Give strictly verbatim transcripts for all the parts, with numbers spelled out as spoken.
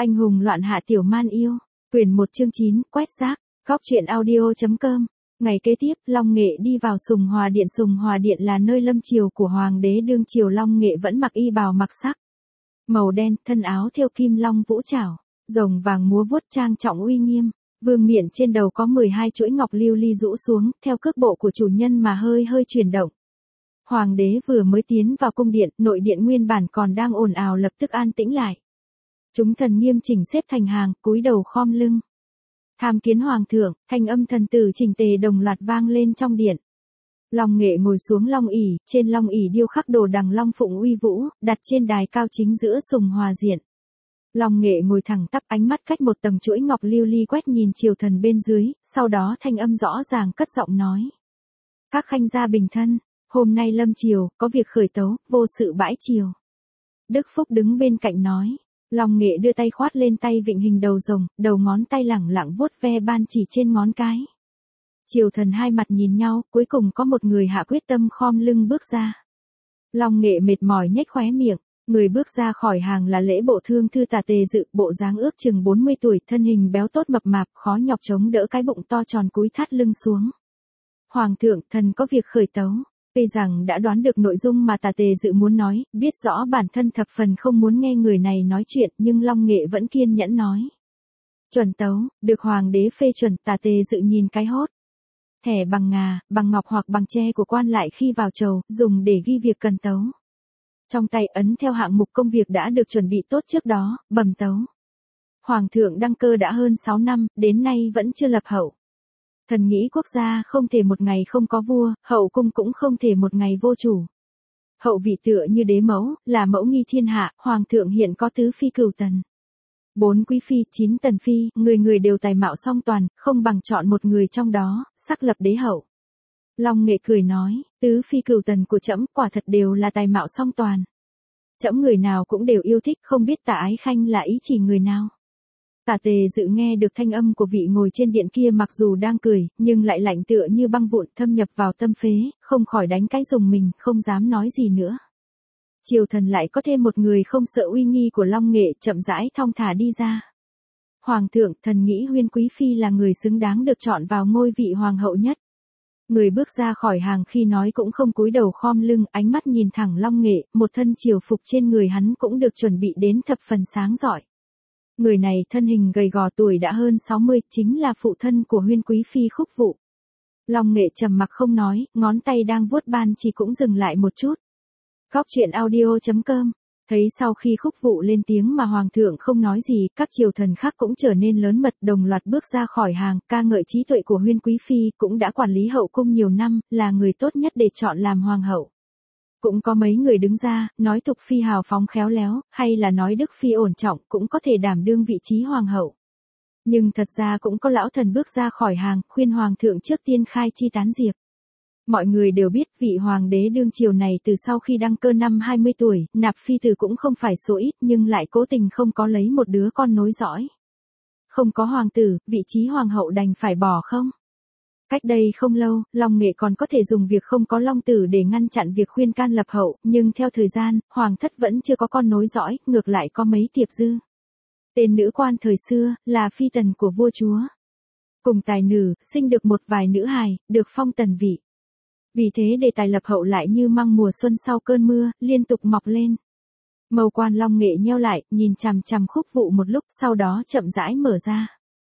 Anh hùng loạn hạ tiểu man yêu. Quyển một chương chín, quét rác. Góc truyện audio.com. Ngày kế tiếp, Long Nghệ đi vào Sùng Hòa Điện. Sùng Hòa Điện là nơi lâm triều của Hoàng đế đương triều. Long Nghệ vẫn mặc y bào mặc sắc màu đen, thân áo thêu kim long vũ trảo, rồng vàng múa vuốt trang trọng uy nghiêm. Vương miện trên đầu có mười hai chuỗi ngọc lưu ly rũ xuống, theo cước bộ của chủ nhân mà hơi hơi chuyển động. Hoàng đế vừa mới tiến vào cung điện, nội điện nguyên bản còn đang ồn ào lập tức an tĩnh lại. Chúng thần nghiêm chỉnh xếp thành hàng, cúi đầu khom lưng. Tham kiến hoàng thượng, thanh âm thần tử chỉnh tề đồng loạt vang lên trong điện. Long Nghệ ngồi xuống long ỷ, trên long ỷ điêu khắc đồ đằng long phụng uy vũ, đặt trên đài cao chính giữa Sùng Hòa Điện. Long Nghệ ngồi thẳng tắp, ánh mắt cách một tầng chuỗi ngọc lưu ly quét nhìn triều thần bên dưới, sau đó thanh âm rõ ràng cất giọng nói: "Các khanh gia bình thân, hôm nay lâm triều có việc khởi tấu, vô sự bãi triều." Đức Phúc đứng bên cạnh nói. Long Nghệ đưa tay khoát lên tay vịnh hình đầu rồng, đầu ngón tay lẳng lặng vuốt ve ban chỉ trên ngón cái. Triều thần hai mặt nhìn nhau, cuối cùng có một người hạ quyết tâm khom lưng bước ra. Long Nghệ mệt mỏi nhếch khóe miệng, người bước ra khỏi hàng là Lễ Bộ Thương Thư Tả Tề Dự, bộ dáng ước chừng bốn mươi tuổi, thân hình béo tốt mập mạp, khó nhọc chống đỡ cái bụng to tròn cúi thắt lưng xuống. "Hoàng thượng, thần có việc khởi tấu." Tuy rằng đã đoán được nội dung mà Tả Tề Dự muốn nói, biết rõ bản thân thập phần không muốn nghe người này nói chuyện, nhưng Long Nghệ vẫn kiên nhẫn nói. "Chuẩn tấu, được hoàng đế phê chuẩn." Tả Tề Dự nhìn cái hốt. Thẻ bằng ngà, bằng ngọc hoặc bằng tre của quan lại khi vào chầu, dùng để ghi việc cần tấu. Trong tay ấn theo hạng mục công việc đã được chuẩn bị tốt trước đó, bẩm tấu. "Hoàng thượng đăng cơ đã hơn sáu năm, đến nay vẫn chưa lập hậu. Thần nghĩ quốc gia không thể một ngày không có vua, hậu cung cũng không thể một ngày vô chủ. Hậu vị tựa như đế mẫu, là mẫu nghi thiên hạ, hoàng thượng hiện có tứ phi cửu tần. Bốn quý phi, chín tần phi, người người đều tài mạo song toàn, không bằng chọn một người trong đó, sắc lập đế hậu." Long Nghệ cười nói, "Tứ phi cửu tần của trẫm quả thật đều là tài mạo song toàn. Trẫm người nào cũng đều yêu thích, không biết Tả ái khanh là ý chỉ người nào." Tả Tề Dự nghe được thanh âm của vị ngồi trên điện kia, mặc dù đang cười, nhưng lại lạnh tựa như băng vụn, thâm nhập vào tâm phế, không khỏi đánh cái rùng mình, không dám nói gì nữa. Triều thần lại có thêm một người không sợ uy nghi của Long Nghệ, chậm rãi thong thả đi ra. "Hoàng thượng, thần nghĩ Huyên quý phi là người xứng đáng được chọn vào ngôi vị hoàng hậu nhất." Người bước ra khỏi hàng khi nói cũng không cúi đầu khom lưng, ánh mắt nhìn thẳng Long Nghệ, một thân triều phục trên người hắn cũng được chuẩn bị đến thập phần sáng rọi. Người này thân hình gầy gò, tuổi đã hơn sáu mươi, chính là phụ thân của Huyên quý phi Khúc Vụ. Long Nghệ trầm mặc không nói, ngón tay đang vuốt ban chỉ cũng dừng lại một chút. Góc truyện audio.com. Thấy sau khi Khúc Vụ lên tiếng mà hoàng thượng không nói gì, các triều thần khác cũng trở nên lớn mật, đồng loạt bước ra khỏi hàng, ca ngợi trí tuệ của Huyên quý phi, cũng đã quản lý hậu cung nhiều năm, là người tốt nhất để chọn làm hoàng hậu. Cũng có mấy người đứng ra, nói Thục phi hào phóng khéo léo, hay là nói Đức phi ổn trọng, cũng có thể đảm đương vị trí hoàng hậu. Nhưng thật ra cũng có lão thần bước ra khỏi hàng, khuyên hoàng thượng trước tiên khai chi tán diệp. Mọi người đều biết vị hoàng đế đương triều này từ sau khi đăng cơ năm hai mươi tuổi, nạp phi tử cũng không phải số ít, nhưng lại cố tình không có lấy một đứa con nối dõi. Không có hoàng tử, vị trí hoàng hậu đành phải bỏ không? Cách đây không lâu, Long Nghệ còn có thể dùng việc không có long tử để ngăn chặn việc khuyên can lập hậu, nhưng theo thời gian, hoàng thất vẫn chưa có con nối dõi, ngược lại có mấy tiệp dư. Tên nữ quan thời xưa, là phi tần của vua chúa. Cùng tài nữ, sinh được một vài nữ hài, được phong tần vị. Vì thế đề tài lập hậu lại như măng mùa xuân sau cơn mưa, liên tục mọc lên. Mâu quan Long Nghệ nheo lại, nhìn chằm chằm Khúc Vụ một lúc, sau đó chậm rãi mở ra.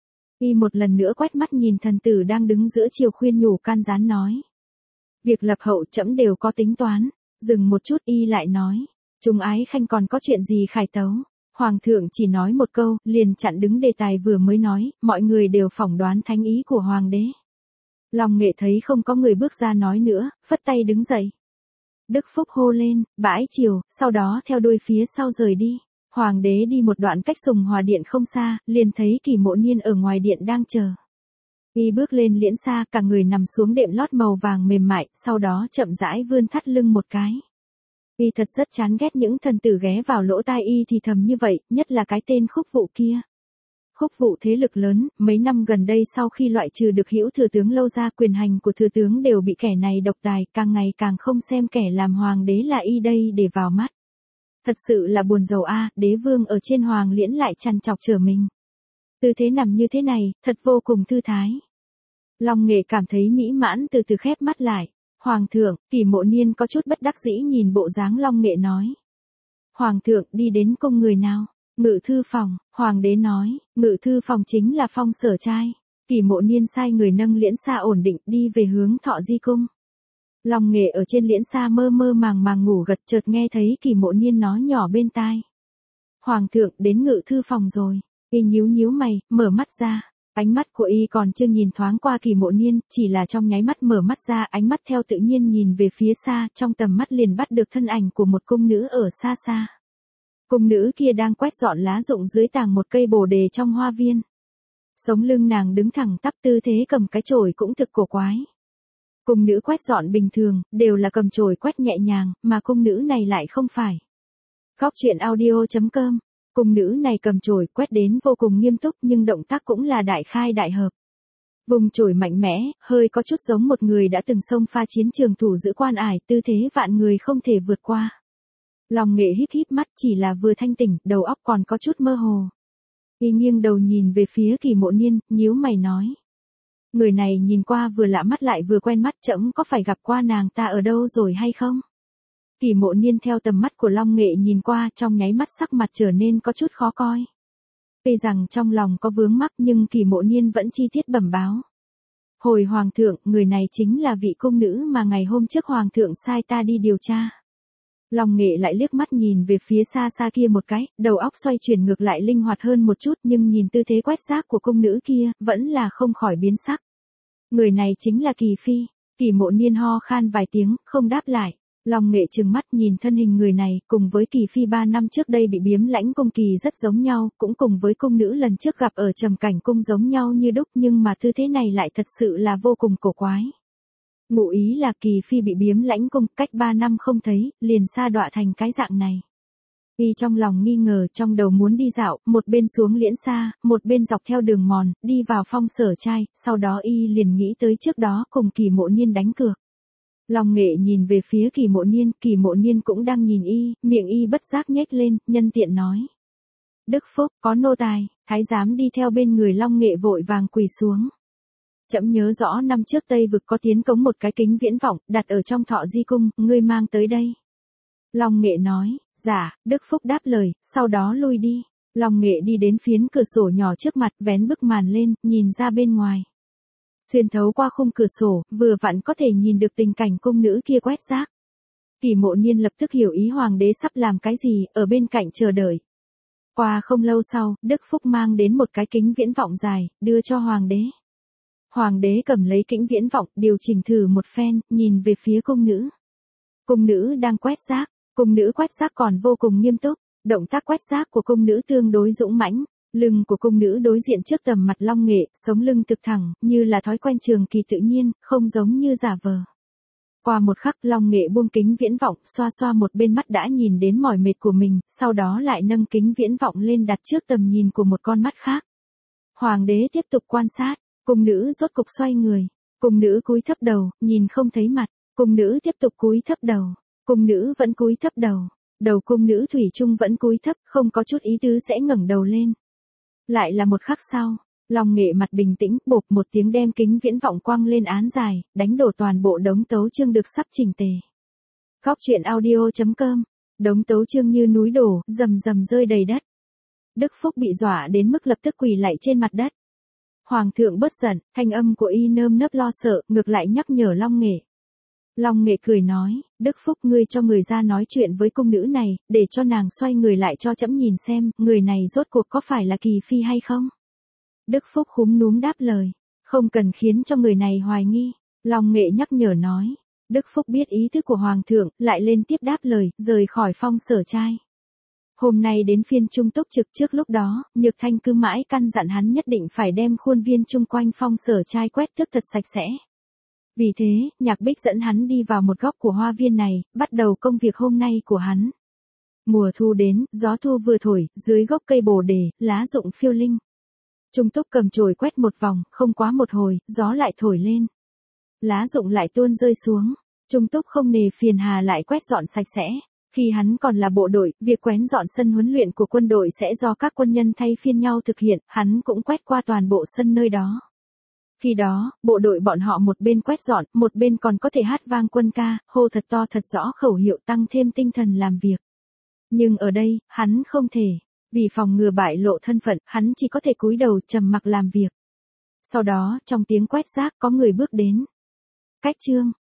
Y một lần nữa quét mắt nhìn thần tử đang đứng giữa chiều, khuyên nhủ can gián nói: "Việc lập hậu trẫm đều có tính toán." Dừng một chút Y lại nói: "Chúng ái khanh còn có chuyện gì khải tấu?" Hoàng thượng chỉ nói một câu, liền chặn đứng đề tài vừa mới nói, mọi người đều phỏng đoán thánh ý của hoàng đế. Long Nghệ thấy không có người bước ra nói nữa, phất tay đứng dậy. Đức Phúc hô lên, bãi triều, sau đó theo đuôi phía sau rời đi. Hoàng đế đi một đoạn cách Sùng Hòa Điện không xa, liền thấy Kỳ Mộ Niên ở ngoài điện đang chờ. Y bước lên liễn xa, cả người nằm xuống đệm lót màu vàng mềm mại, sau đó chậm rãi vươn thắt lưng một cái. Y thật rất chán ghét những thần tử ghé vào lỗ tai Y thì thầm như vậy, nhất là cái tên Khúc Vụ kia. Khúc Vụ thế lực lớn, mấy năm gần đây sau khi loại trừ được hữu thừa tướng Lâu ra, quyền hành của thừa tướng đều bị kẻ này độc tài, càng ngày càng không xem kẻ làm hoàng đế là Y đây để vào mắt. Thật sự là buồn rầu a, đế vương ở trên hoàng liễn lại chằn chọc chở mình. Tư thế nằm như thế này, thật vô cùng thư thái. Long Nghệ cảm thấy mỹ mãn từ từ khép mắt lại. Hoàng thượng, Kỳ Mộ Niên có chút bất đắc dĩ nhìn bộ dáng Long Nghệ nói. Hoàng thượng đi đến cung người nào? Ngự thư phòng, hoàng đế nói, ngự thư phòng chính là Phong Sở trai. Kỳ Mộ Niên sai người nâng liễn xa ổn định đi về hướng Thọ Di cung. Long Nghệ ở trên liễn xa mơ mơ màng màng ngủ gật, chợt nghe thấy Kỳ Mộ Niên nói nhỏ bên tai. Hoàng thượng đến ngự thư phòng rồi. Y nhíu nhíu mày, mở mắt ra. Ánh mắt của y còn chưa nhìn thoáng qua Kỳ Mộ Niên, chỉ là trong nháy mắt mở mắt ra, ánh mắt theo tự nhiên nhìn về phía xa, trong tầm mắt liền bắt được thân ảnh của một cung nữ ở xa xa. Cung nữ kia đang quét dọn lá rụng dưới tàng một cây bồ đề trong hoa viên. Sống lưng nàng đứng thẳng tắp, tư thế cầm cái chổi cũng thực cổ quái. Cung nữ quét dọn bình thường, đều là cầm chổi quét nhẹ nhàng, mà cung nữ này lại không phải. Góc truyện audio chấm com. Cung nữ này cầm chổi quét đến vô cùng nghiêm túc, nhưng động tác cũng là đại khai đại hợp. Vùng chổi mạnh mẽ, hơi có chút giống một người đã từng xông pha chiến trường thủ giữ quan ải, tư thế vạn người không thể vượt qua. Long Nghệ híp híp mắt, chỉ là vừa thanh tỉnh, đầu óc còn có chút mơ hồ. Y nghiêng đầu nhìn về phía Kỳ Mộ Niên, nhíu mày nói. Người này nhìn qua vừa lạ mắt lại vừa quen mắt, trẫm có phải gặp qua nàng ta ở đâu rồi hay không? Kỳ Mộ Niên theo tầm mắt của Long Nghệ nhìn qua, trong nháy mắt sắc mặt trở nên có chút khó coi. Tuy rằng trong lòng có vướng mắc nhưng Kỳ Mộ Niên vẫn chi tiết bẩm báo. Hồi hoàng thượng, người này chính là vị cung nữ mà ngày hôm trước hoàng thượng sai ta đi điều tra. Long Nghệ lại liếc mắt nhìn về phía xa xa kia một cái, đầu óc xoay chuyển ngược lại linh hoạt hơn một chút, nhưng nhìn tư thế quét rác của cung nữ kia, vẫn là không khỏi biến sắc. Người này chính là Kỳ Phi. Kỳ Mộ Niên ho khan vài tiếng, không đáp lại. Long Nghệ trừng mắt nhìn thân hình người này, cùng với Kỳ Phi ba năm trước đây bị biếm lãnh cung kỳ rất giống nhau, cũng cùng với cung nữ lần trước gặp ở Trầm Cảnh cung giống nhau như đúc, nhưng mà tư thế này lại thật sự là vô cùng cổ quái. Ngụ ý là Kỳ Phi bị biếm lãnh cung, cách ba năm không thấy, liền sa đọa thành cái dạng này. Y trong lòng nghi ngờ, trong đầu muốn đi dạo, một bên xuống liễn xa, một bên dọc theo đường mòn, đi vào Phong Sở trai, sau đó y liền nghĩ tới trước đó cùng Kỳ Mộ Niên đánh cược. Long Nghệ nhìn về phía Kỳ Mộ Niên, Kỳ Mộ Niên cũng đang nhìn y, miệng y bất giác nhếch lên, nhân tiện nói. Đức Phúc, có nô tài, thái giám đi theo bên người Long Nghệ vội vàng quỳ xuống. Trẫm nhớ rõ năm trước Tây vực có tiến cống một cái kính viễn vọng, đặt ở trong Thọ Di cung, ngươi mang tới đây. Long Nghệ nói, dạ, Đức Phúc đáp lời, sau đó lui đi. Long Nghệ đi đến phiến cửa sổ nhỏ trước mặt, vén bức màn lên, nhìn ra bên ngoài. Xuyên thấu qua khung cửa sổ, vừa vặn có thể nhìn được tình cảnh cung nữ kia quét rác. Kỳ Mộ Niên lập tức hiểu ý hoàng đế sắp làm cái gì, ở bên cạnh chờ đợi. Qua không lâu sau, Đức Phúc mang đến một cái kính viễn vọng dài, đưa cho hoàng đế. Hoàng đế cầm lấy kính viễn vọng, điều chỉnh thử một phen, nhìn về phía cung nữ. Cung nữ đang quét rác, cung nữ quét rác còn vô cùng nghiêm túc, động tác quét rác của cung nữ tương đối dũng mãnh. Lưng của cung nữ đối diện trước tầm mặt Long Nghệ, sống lưng thực thẳng, như là thói quen trường kỳ tự nhiên, không giống như giả vờ. Qua một khắc Long Nghệ buông kính viễn vọng, xoa xoa một bên mắt đã nhìn đến mỏi mệt của mình, sau đó lại nâng kính viễn vọng lên đặt trước tầm nhìn của một con mắt khác. Hoàng đế tiếp tục quan sát, cung nữ rốt cục xoay người, cung nữ cúi thấp đầu, nhìn không thấy mặt, cung nữ tiếp tục cúi thấp đầu, cung nữ vẫn cúi thấp đầu, đầu cung nữ thủy chung vẫn cúi thấp, không có chút ý tứ sẽ ngẩng đầu lên. Lại là một khắc sau, Long Nghệ mặt bình tĩnh, bộp một tiếng đem kính viễn vọng quăng lên án dài, đánh đổ toàn bộ đống tấu chương được sắp chỉnh tề. Góc truyện audio chấm com, đống tấu chương như núi đổ, rầm rầm rơi đầy đất. Đức Phúc bị dọa đến mức lập tức quỳ lạy trên mặt đất. Hoàng thượng bớt giận, thanh âm của y nơm nớp lo sợ, ngược lại nhắc nhở Long Nghệ. Long Nghệ cười nói, Đức Phúc ngươi cho người ra nói chuyện với cung nữ này, để cho nàng xoay người lại cho trẫm nhìn xem, người này rốt cuộc có phải là Kỳ Phi hay không? Đức Phúc khúm núm đáp lời, không cần khiến cho người này hoài nghi. Long Nghệ nhắc nhở nói, Đức Phúc biết ý thức của Hoàng thượng, lại lên tiếp đáp lời, rời khỏi Phong Sở trai. Hôm nay đến phiên Trung Túc trực, trước lúc đó, Nhược Thanh cứ mãi căn dặn hắn nhất định phải đem khuôn viên chung quanh Phong Sở trai quét tước thật sạch sẽ. Vì thế, Nhạc Bích dẫn hắn đi vào một góc của hoa viên này, bắt đầu công việc hôm nay của hắn. Mùa thu đến, gió thu vừa thổi, dưới gốc cây bồ đề, lá rụng phiêu linh. Trung Túc cầm chổi quét một vòng, không quá một hồi, gió lại thổi lên. Lá rụng lại tuôn rơi xuống. Trung Túc không nề phiền hà lại quét dọn sạch sẽ. Khi hắn còn là bộ đội, việc quét dọn sân huấn luyện của quân đội sẽ do các quân nhân thay phiên nhau thực hiện, hắn cũng quét qua toàn bộ sân nơi đó. Khi đó, bộ đội bọn họ một bên quét dọn, một bên còn có thể hát vang quân ca, hô thật to thật rõ khẩu hiệu tăng thêm tinh thần làm việc. Nhưng ở đây, hắn không thể. Vì phòng ngừa bại lộ thân phận, hắn chỉ có thể cúi đầu trầm mặc làm việc. Sau đó, trong tiếng quét rác có người bước đến. Cách chương